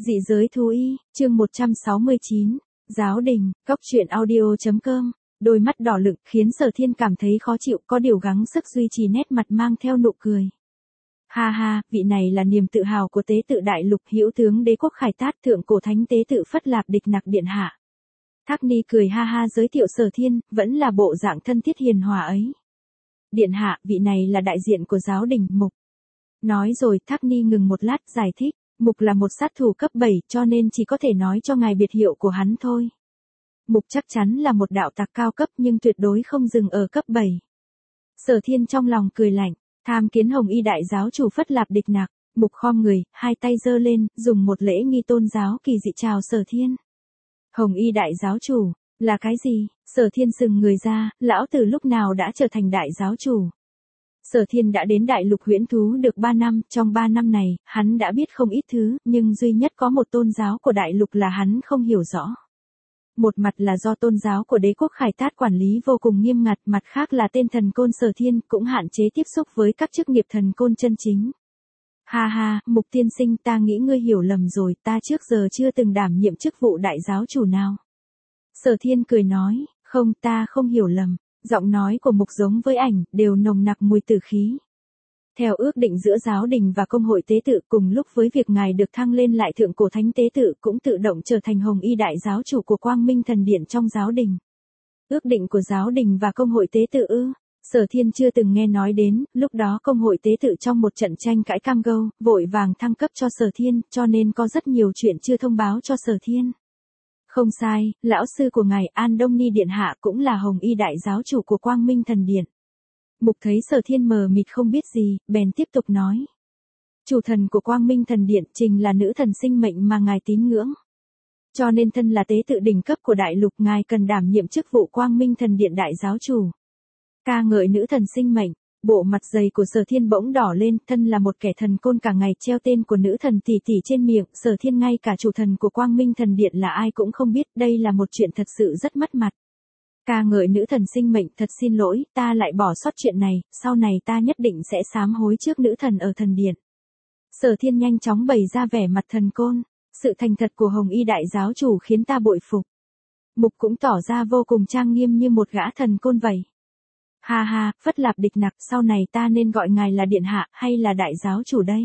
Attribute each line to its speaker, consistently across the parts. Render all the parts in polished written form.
Speaker 1: Dị giới thú y, chương 169, Giáo đình, Cốc truyện audio.com. Đôi mắt đỏ lựng khiến Sở Thiên cảm thấy khó chịu, có điều gắng sức duy trì nét mặt mang theo nụ cười. Ha ha, vị này là niềm tự hào của tế tự đại lục, hữu tướng đế quốc Khải Tát, thượng cổ thánh tế tự Phất Lạp Địch Nặc điện hạ. Thác Ni cười ha ha giới thiệu Sở Thiên, vẫn là bộ dạng thân thiết hiền hòa ấy. Điện hạ, vị này là đại diện của giáo đình, Mục. Nói rồi, Thác Ni ngừng một lát, giải thích. Mục là một sát thủ cấp 7, cho nên chỉ có thể nói cho ngài biệt hiệu của hắn thôi. Mục chắc chắn là một đạo tặc cao cấp nhưng tuyệt đối không dừng ở cấp 7. Sở Thiên trong lòng cười lạnh, tham kiến Hồng Y đại giáo chủ Phất Lạp Địch Nặc. Mục khom người, hai tay giơ lên, dùng một lễ nghi tôn giáo kỳ dị chào Sở Thiên. Hồng Y đại giáo chủ, là cái gì? Sở Thiên sừng người ra, lão từ lúc nào đã trở thành đại giáo chủ? Sở Thiên đã đến đại lục huyễn thú được 3 năm, trong 3 năm này, hắn đã biết không ít thứ, nhưng duy nhất có một tôn giáo của đại lục là hắn không hiểu rõ. Một mặt là do tôn giáo của đế quốc Khải Tát quản lý vô cùng nghiêm ngặt, mặt khác là tên thần côn Sở Thiên cũng hạn chế tiếp xúc với các chức nghiệp thần côn chân chính. Ha ha, Mục tiên sinh, ta nghĩ ngươi hiểu lầm rồi, ta trước giờ chưa từng đảm nhiệm chức vụ đại giáo chủ nào. Sở Thiên cười nói, không, ta không hiểu lầm. Giọng nói của Mục giống với ảnh, đều nồng nặc mùi tử khí. Theo ước định giữa giáo đình và công hội tế tự, cùng lúc với việc ngài được thăng lên lại thượng cổ thánh tế tự cũng tự động trở thành Hồng Y đại giáo chủ của Quang Minh thần điện trong giáo đình. Ước định của giáo đình và công hội tế tự ư? Sở Thiên chưa từng nghe nói đến, lúc đó công hội tế tự trong một trận tranh cãi cam go, vội vàng thăng cấp cho Sở Thiên, cho nên có rất nhiều chuyện chưa thông báo cho Sở Thiên. Không sai, lão sư của ngài An Đông Ni điện hạ cũng là Hồng Y đại giáo chủ của Quang Minh thần điện. Mục thấy Sở Thiên mờ mịt không biết gì, bèn tiếp tục nói. Chủ thần của Quang Minh thần điện chính là nữ thần sinh mệnh mà ngài tín ngưỡng. Cho nên thân là tế tự đỉnh cấp của đại lục, ngài cần đảm nhiệm chức vụ Quang Minh thần điện đại giáo chủ. Ca ngợi nữ thần sinh mệnh. Bộ mặt dày của Sở Thiên bỗng đỏ lên, thân là một kẻ thần côn cả ngày treo tên của nữ thần tỷ tỷ trên miệng, Sở Thiên ngay cả chủ thần của Quang Minh thần điện là ai cũng không biết, đây là một chuyện thật sự rất mất mặt. Ca ngợi nữ thần sinh mệnh, thật xin lỗi, ta lại bỏ sót chuyện này, sau này ta nhất định sẽ sám hối trước nữ thần ở thần điện. Sở Thiên nhanh chóng bày ra vẻ mặt thần côn, sự thành thật của Hồng Y đại giáo chủ khiến ta bội phục. Mục cũng tỏ ra vô cùng trang nghiêm như một gã thần côn vậy. Ha ha, Phất Lạp Địch Nặc, sau này ta nên gọi ngài là điện hạ hay là đại giáo chủ đây?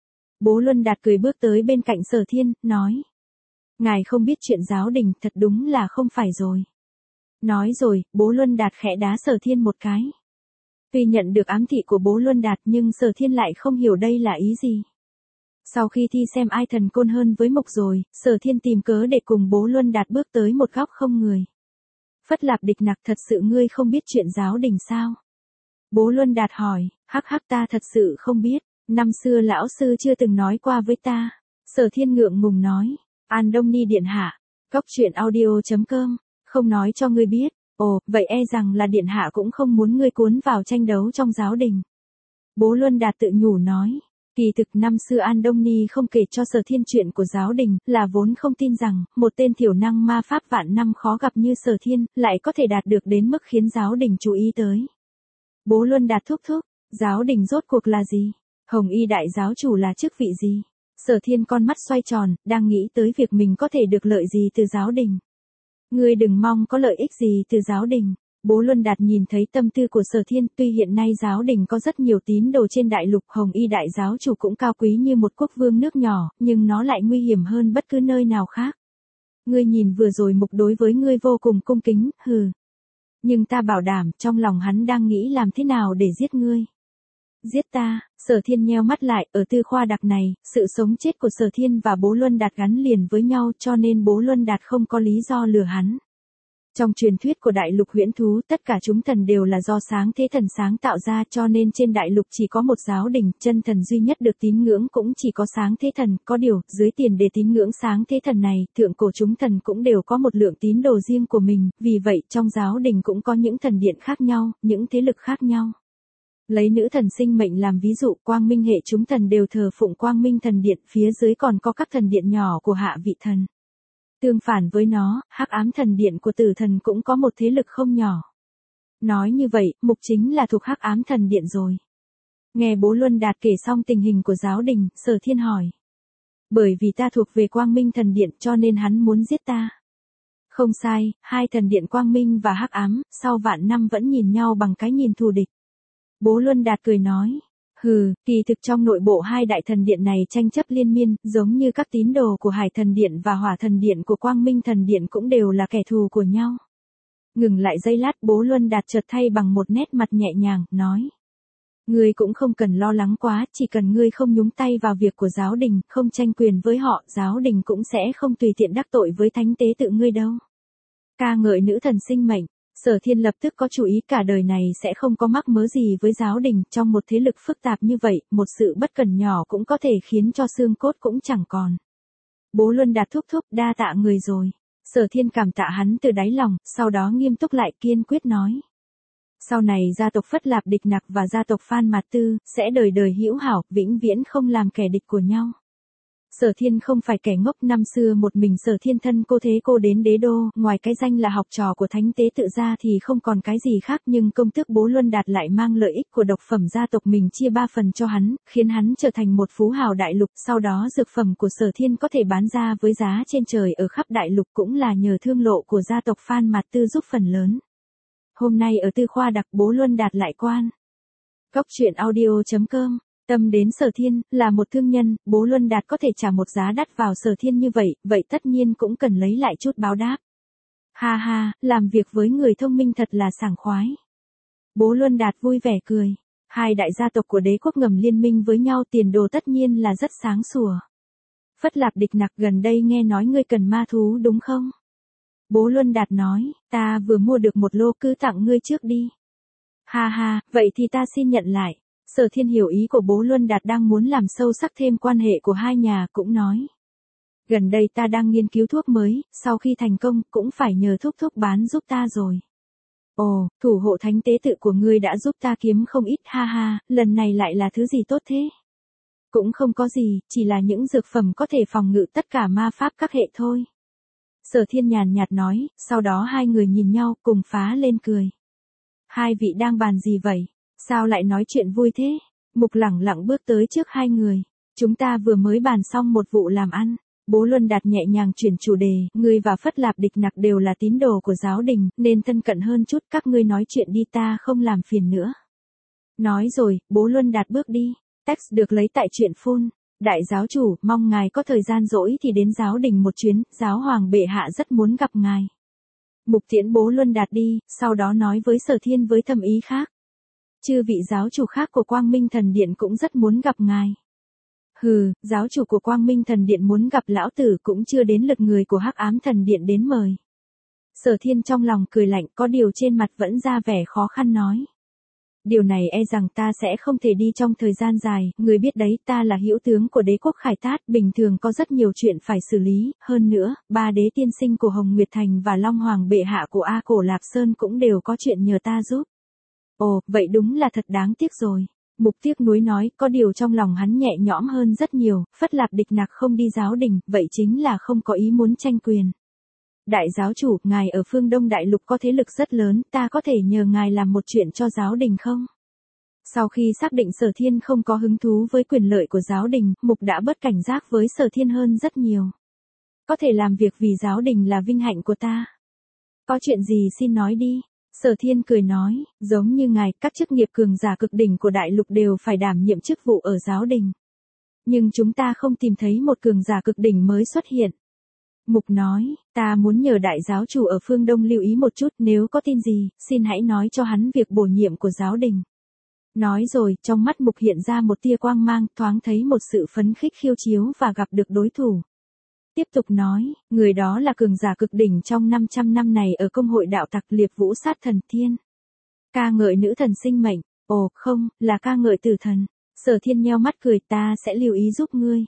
Speaker 1: Bố Luân Đạt cười bước tới bên cạnh Sở Thiên, nói. Ngài không biết chuyện giáo đình, thật đúng là không phải rồi. Nói rồi, bố Luân Đạt khẽ đá Sở Thiên một cái. Tuy nhận được ám thị của bố Luân Đạt nhưng Sở Thiên lại không hiểu đây là ý gì. Sau khi thi xem ai thần côn hơn với Mục rồi, Sở Thiên tìm cớ để cùng bố Luân Đạt bước tới một góc không người. Phất Lạp Địch Nặc, thật sự ngươi không biết chuyện giáo đình sao? Bố Luân Đạt hỏi, hắc hắc, ta thật sự không biết, năm xưa lão sư chưa từng nói qua với ta. Sở Thiên ngượng ngùng nói, An Đông Ni điện hạ, Cốc truyện audio.com, không nói cho ngươi biết, ồ, vậy e rằng là điện hạ cũng không muốn ngươi cuốn vào tranh đấu trong giáo đình. Bố Luân Đạt tự nhủ nói. Kỳ thực năm xưa An Đông Ni không kể cho Sở Thiên chuyện của giáo đình, là vốn không tin rằng, một tên thiểu năng ma pháp vạn năm khó gặp như Sở Thiên, lại có thể đạt được đến mức khiến giáo đình chú ý tới. Bố Luân Đạt thúc thúc, giáo đình rốt cuộc là gì? Hồng Y đại giáo chủ là chức vị gì? Sở Thiên con mắt xoay tròn, đang nghĩ tới việc mình có thể được lợi gì từ giáo đình. Ngươi đừng mong có lợi ích gì từ giáo đình. Bố Luân Đạt nhìn thấy tâm tư của Sở Thiên, tuy hiện nay giáo đình có rất nhiều tín đồ trên đại lục, Hồng Y đại giáo chủ cũng cao quý như một quốc vương nước nhỏ, nhưng nó lại nguy hiểm hơn bất cứ nơi nào khác. Ngươi nhìn vừa rồi Mục đối với ngươi vô cùng cung kính, hừ. Nhưng ta bảo đảm, trong lòng hắn đang nghĩ làm thế nào để giết ngươi. Giết ta? Sở Thiên nheo mắt lại, ở tư khoa đặc này, sự sống chết của Sở Thiên và bố Luân Đạt gắn liền với nhau, cho nên bố Luân Đạt không có lý do lừa hắn. Trong truyền thuyết của đại lục huyễn thú, tất cả chúng thần đều là do sáng thế thần sáng tạo ra, cho nên trên đại lục chỉ có một giáo đình, chân thần duy nhất được tín ngưỡng cũng chỉ có sáng thế thần, có điều, dưới tiền đề tín ngưỡng sáng thế thần này, thượng cổ chúng thần cũng đều có một lượng tín đồ riêng của mình, vì vậy trong giáo đình cũng có những thần điện khác nhau, những thế lực khác nhau. Lấy nữ thần sinh mệnh làm ví dụ, Quang Minh hệ chúng thần đều thờ phụng Quang Minh thần điện, phía dưới còn có các thần điện nhỏ của hạ vị thần. Tương phản với nó, hắc ám thần điện của tử thần cũng có một thế lực không nhỏ. Nói như vậy, Mục chính là thuộc hắc ám thần điện rồi. Nghe bố Luân Đạt kể xong tình hình của giáo đình, Sở Thiên hỏi. Bởi vì ta thuộc về Quang Minh thần điện cho nên hắn muốn giết ta. Không sai, hai thần điện Quang Minh và Hắc Ám, sau vạn năm vẫn nhìn nhau bằng cái nhìn thù địch. Bố Luân Đạt cười nói. Hừ, kỳ thực trong nội bộ hai đại thần điện này tranh chấp liên miên, giống như các tín đồ của Hải thần điện và Hỏa thần điện của Quang Minh thần điện cũng đều là kẻ thù của nhau. Ngừng lại giây lát, Bố Luân Đạt chợt thay bằng một nét mặt nhẹ nhàng, nói. Ngươi cũng không cần lo lắng quá, chỉ cần ngươi không nhúng tay vào việc của giáo đình, không tranh quyền với họ, giáo đình cũng sẽ không tùy tiện đắc tội với thánh tế tự ngươi đâu. Ca ngợi nữ thần sinh mệnh, Sở Thiên lập tức có chủ ý cả đời này sẽ không có mắc mớ gì với giáo đình, trong một thế lực phức tạp như vậy, một sự bất cẩn nhỏ cũng có thể khiến cho xương cốt cũng chẳng còn. Bố Luân Đạt thúc thúc, đa tạ người rồi. Sở Thiên cảm tạ hắn từ đáy lòng, sau đó nghiêm túc lại kiên quyết nói. Sau này gia tộc Phất Lạp Địch Nặc và gia tộc Phan Mạt Tư, sẽ đời đời hữu hảo, vĩnh viễn không làm kẻ địch của nhau. Sở Thiên không phải kẻ ngốc, năm xưa một mình Sở Thiên thân cô thế cô đến đế đô, ngoài cái danh là học trò của thánh tế tự ra thì không còn cái gì khác, nhưng công tước Bố Luân Đạt lại mang lợi ích của độc phẩm gia tộc mình chia 3 phần cho hắn, khiến hắn trở thành một phú hào đại lục, sau đó dược phẩm của Sở Thiên có thể bán ra với giá trên trời ở khắp đại lục cũng là nhờ thương lộ của gia tộc Phan Mạt Tư giúp phần lớn. Hôm nay ở Tư Khoa Đặc Bố Luân Đạt lại quan. Cóc truyện audio.com. Tâm đến Sở Thiên, là một thương nhân, Bố Luân Đạt có thể trả một giá đắt vào Sở Thiên như vậy, vậy tất nhiên cũng cần lấy lại chút báo đáp. Ha ha, làm việc với người thông minh thật là sảng khoái. Bố Luân Đạt vui vẻ cười. Hai đại gia tộc của đế quốc ngầm liên minh với nhau, tiền đồ tất nhiên là rất sáng sủa. Phất Lạp Địch Nặc, gần đây nghe nói ngươi cần ma thú đúng không? Bố Luân Đạt nói, ta vừa mua được một lô, cứ tặng ngươi trước đi. Ha ha, vậy thì ta xin nhận lại. Sở Thiên hiểu ý của Bố Luân Đạt đang muốn làm sâu sắc thêm quan hệ của hai nhà, cũng nói. Gần đây ta đang nghiên cứu thuốc mới, sau khi thành công cũng phải nhờ thúc thúc bán giúp ta rồi. Ồ, thủ hộ thánh tế tự của ngươi đã giúp ta kiếm không ít, ha ha, lần này lại là thứ gì tốt thế? Cũng không có gì, chỉ là những dược phẩm có thể phòng ngự tất cả ma pháp các hệ thôi. Sở Thiên nhàn nhạt nói, sau đó hai người nhìn nhau cùng phá lên cười. Hai vị đang bàn gì vậy? Sao lại nói chuyện vui thế? Mục lẳng lặng bước tới trước hai người. Chúng ta vừa mới bàn xong một vụ làm ăn. Bố Luân Đạt nhẹ nhàng chuyển chủ đề, ngươi và Phất Lạp Địch Nặc đều là tín đồ của giáo đình, nên thân cận hơn chút, các ngươi nói chuyện đi, ta không làm phiền nữa. Nói rồi, Bố Luân Đạt bước đi. Text được lấy tại truyện Phun. Đại giáo chủ, mong ngài có thời gian rỗi thì đến giáo đình một chuyến, giáo hoàng bệ hạ rất muốn gặp ngài. Mục tiễn Bố Luân Đạt đi, sau đó nói với Sở Thiên với thâm ý khác. Chư vị giáo chủ khác của Quang Minh thần điện cũng rất muốn gặp ngài. Hừ, giáo chủ của Quang Minh thần điện muốn gặp lão tử cũng chưa đến lượt người của Hắc Ám thần điện đến mời. Sở Thiên trong lòng cười lạnh, có điều trên mặt vẫn ra vẻ khó khăn nói. Điều này e rằng ta sẽ không thể đi trong thời gian dài, người biết đấy, ta là hữu tướng của đế quốc Khải Tát, bình thường có rất nhiều chuyện phải xử lý, hơn nữa, ba đế tiên sinh của Hồng Nguyệt Thành và Long Hoàng bệ hạ của A Cổ Lạp Sơn cũng đều có chuyện nhờ ta giúp. Ồ, vậy đúng là thật đáng tiếc rồi. Mục tiếc nuối nói, có điều trong lòng hắn nhẹ nhõm hơn rất nhiều, Phất Lạp Địch Nặc không đi giáo đình, vậy chính là không có ý muốn tranh quyền. Đại giáo chủ, ngài ở phương Đông Đại Lục có thế lực rất lớn, ta có thể nhờ ngài làm một chuyện cho giáo đình không? Sau khi xác định Sở Thiên không có hứng thú với quyền lợi của giáo đình, Mục đã bớt cảnh giác với Sở Thiên hơn rất nhiều. Có thể làm việc vì giáo đình là vinh hạnh của ta. Có chuyện gì xin nói đi. Sở Thiên cười nói, giống như ngài, các chức nghiệp cường giả cực đỉnh của đại lục đều phải đảm nhiệm chức vụ ở giáo đình. Nhưng chúng ta không tìm thấy một cường giả cực đỉnh mới xuất hiện. Mục nói, ta muốn nhờ đại giáo chủ ở phương Đông lưu ý một chút, nếu có tin gì, xin hãy nói cho hắn việc bổ nhiệm của giáo đình. Nói rồi, trong mắt Mục hiện ra một tia quang mang, thoáng thấy một sự phấn khích khiêu chiếu và gặp được đối thủ. Tiếp tục nói, người đó là cường giả cực đỉnh trong 500 năm này ở công hội đạo tặc Liệp Vũ Sát Thần Thiên. Ca ngợi nữ thần sinh mệnh, ồ không, là ca ngợi tử thần. Sở Thiên nheo mắt cười, ta sẽ lưu ý giúp ngươi.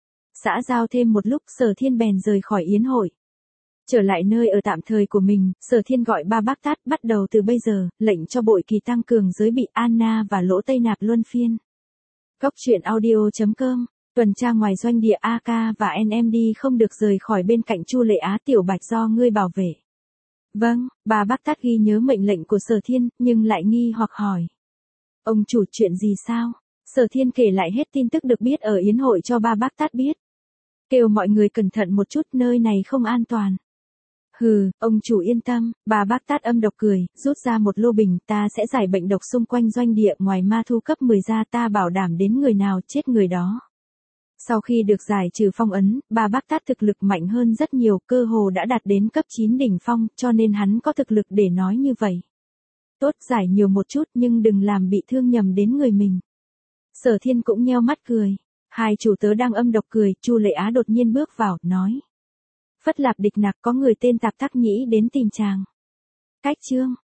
Speaker 1: Xã giao thêm một lúc, Sở Thiên bèn rời khỏi yến hội. Trở lại nơi ở tạm thời của mình, Sở Thiên gọi ba bác tát, bắt đầu từ bây giờ, lệnh cho bội kỳ tăng cường giới bị Anna và Lỗ Tây Nạp luân phiên. Cóc truyện audio.com. Tuần tra ngoài doanh địa AK và NMD không được rời khỏi bên cạnh Chu Lệ Á Tiểu Bạch do ngươi bảo vệ. Vâng, bà bác tát ghi nhớ mệnh lệnh của Sở Thiên, nhưng lại nghi hoặc hỏi. Ông chủ, chuyện gì sao? Sở Thiên kể lại hết tin tức được biết ở yến hội cho ba bác tát biết. Kêu mọi người cẩn thận một chút, nơi này không an toàn. Hừ, ông chủ yên tâm, bà bác Tát âm độc cười, rút ra một lô bình, ta sẽ giải bệnh độc xung quanh doanh địa, ngoài ma thu cấp 10 ra ta bảo đảm đến người nào chết người đó. Sau khi được giải trừ phong ấn, bà bác Tát thực lực mạnh hơn rất nhiều, cơ hồ đã đạt đến cấp 9 đỉnh phong, cho nên hắn có thực lực để nói như vậy. Tốt, giải nhiều một chút nhưng đừng làm bị thương nhầm đến người mình. Sở Thiên cũng nheo mắt cười. Hai chủ tớ đang âm độc cười, Chu Lệ Á đột nhiên bước vào, nói. Phất Lạp Địch Nặc, có người tên Tạp Thắc Nhĩ đến tìm chàng. Cách chương